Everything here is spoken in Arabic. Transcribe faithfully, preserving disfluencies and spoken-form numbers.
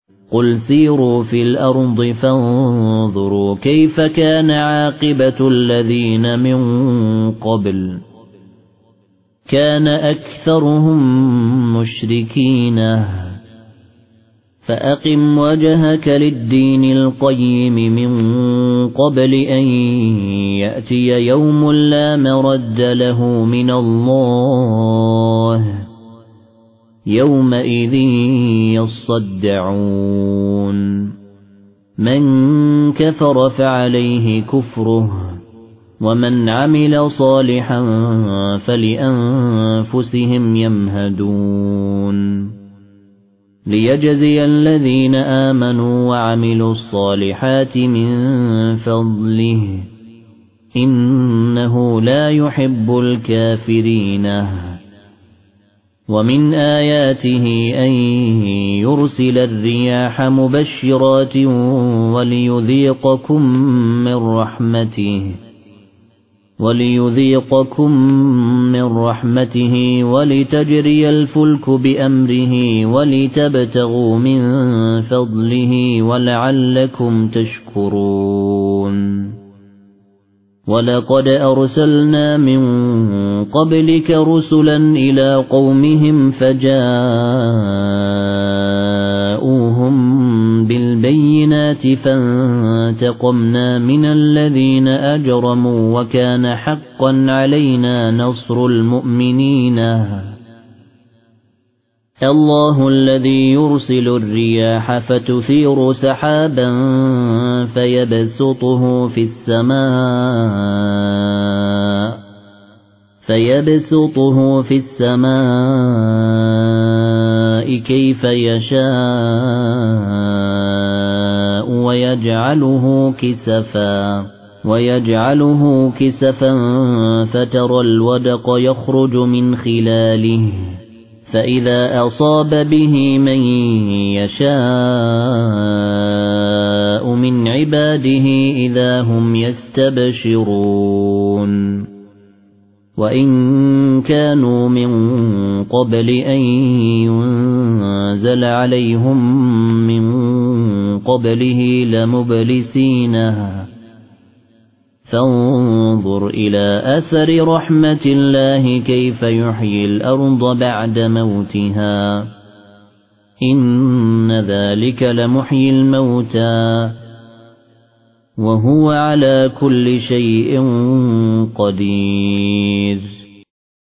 قل سيروا في الأرض فانظروا كيف كان عاقبة الذين من قبل كان أكثرهم مشركين فأقم وجهك للدين القيم من قبل أن يأتي يوم لا مرد له من الله يومئذ يصدعون من كفر فعليه كفره ومن عمل صالحا فلأنفسهم يمهدون ليجزي الذين آمنوا وعملوا الصالحات من فضله إنه لا يحب الكافرين ومن آياته أن يرسل الرياح مبشرات وليذيقكم من رحمته وليذيقكم من رحمته ولتجري الفلك بأمره ولتبتغوا من فضله ولعلكم تشكرون ولقد أرسلنا من قبلك رسلا إلى قومهم فجاءوهم بالبينات فانتقمنا من الذين أجرموا وكان حقا علينا نصر المؤمنين الله الذي يرسل الرياح فتثير سحابا فيبسطه في السماء فيبسطه في السماء كيف يشاء ويجعله كسفا ويجعله كسفا فترى الودق يخرج من خلاله فإذا أصاب به من يشاء من عباده إذا هم يستبشرون وإن كانوا من قبل أن ينزل عليهم من قبله لمبلسينها فانظر إلى أثر رحمة الله كيف يحيي الأرض بعد موتها إن ذلك لمحيي الموتى وهو على كل شيء قدير